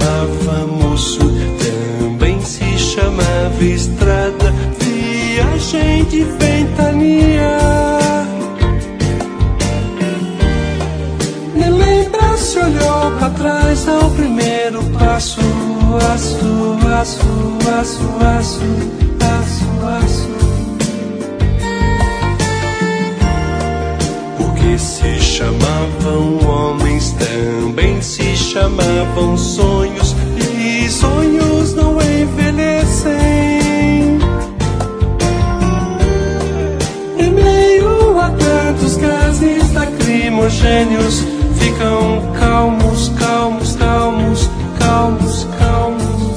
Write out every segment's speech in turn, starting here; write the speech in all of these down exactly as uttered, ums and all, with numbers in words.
chamava moço, também se chamava estrada, viagem de ventania. Nem lembra se olhou pra trás ao primeiro passo, aço, aço, aço, aço, aço, aço. Porque se chamavam homens, também se chamavam sonhos, e sonhos não envelhecem. Em meio a tantos gases lacrimogêneos, ficam calmos, calmos, calmos, calmos, calmos.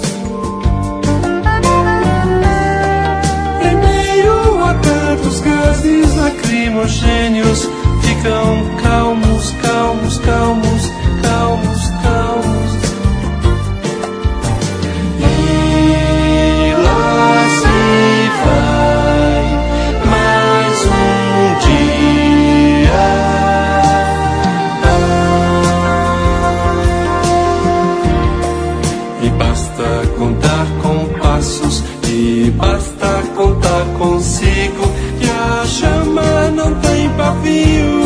Em meio a tantos gases lacrimogêneos, ficam calmos, calmos, calmos, calmos, calmos. E lá se vai mais um dia. E basta contar com passos, e basta contar consigo, que a chama não tem pavio.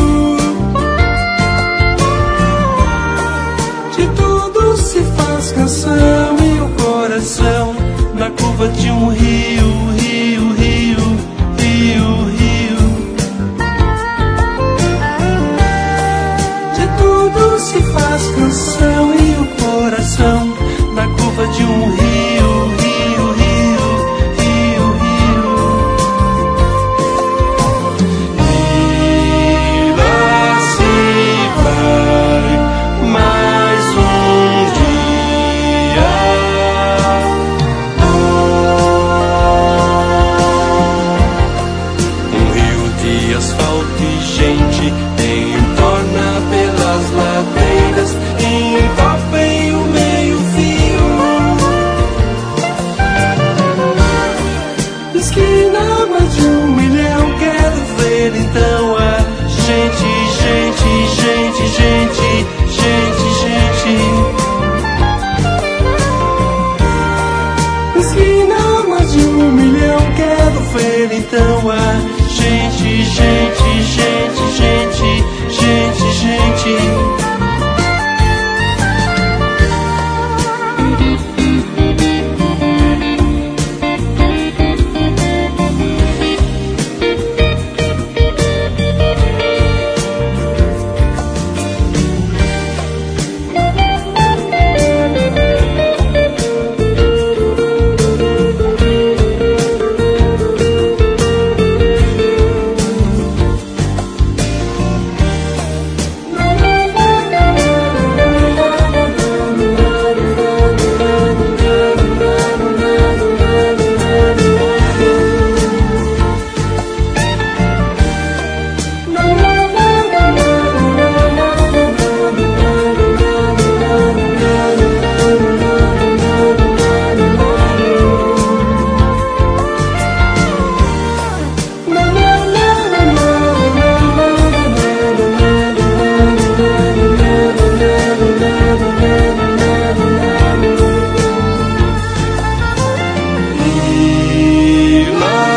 De tudo se faz canção, e o coração na curva de um rio, rio, rio, rio, rio. De tudo se faz canção, e o coração na curva de um rio, rio, rio, rio, rio. E lá se vai mais um dia. Um rio de asfalto e gente entorna pelas ladeiras, envolvem o meio-fio. Esquina mais de um milhão, quero ver então a gente, gente, gente, gente, gente, gente. Esquina mais de um milhão, quero ver então a gente, gente, gente, gente, gente, gente. E lá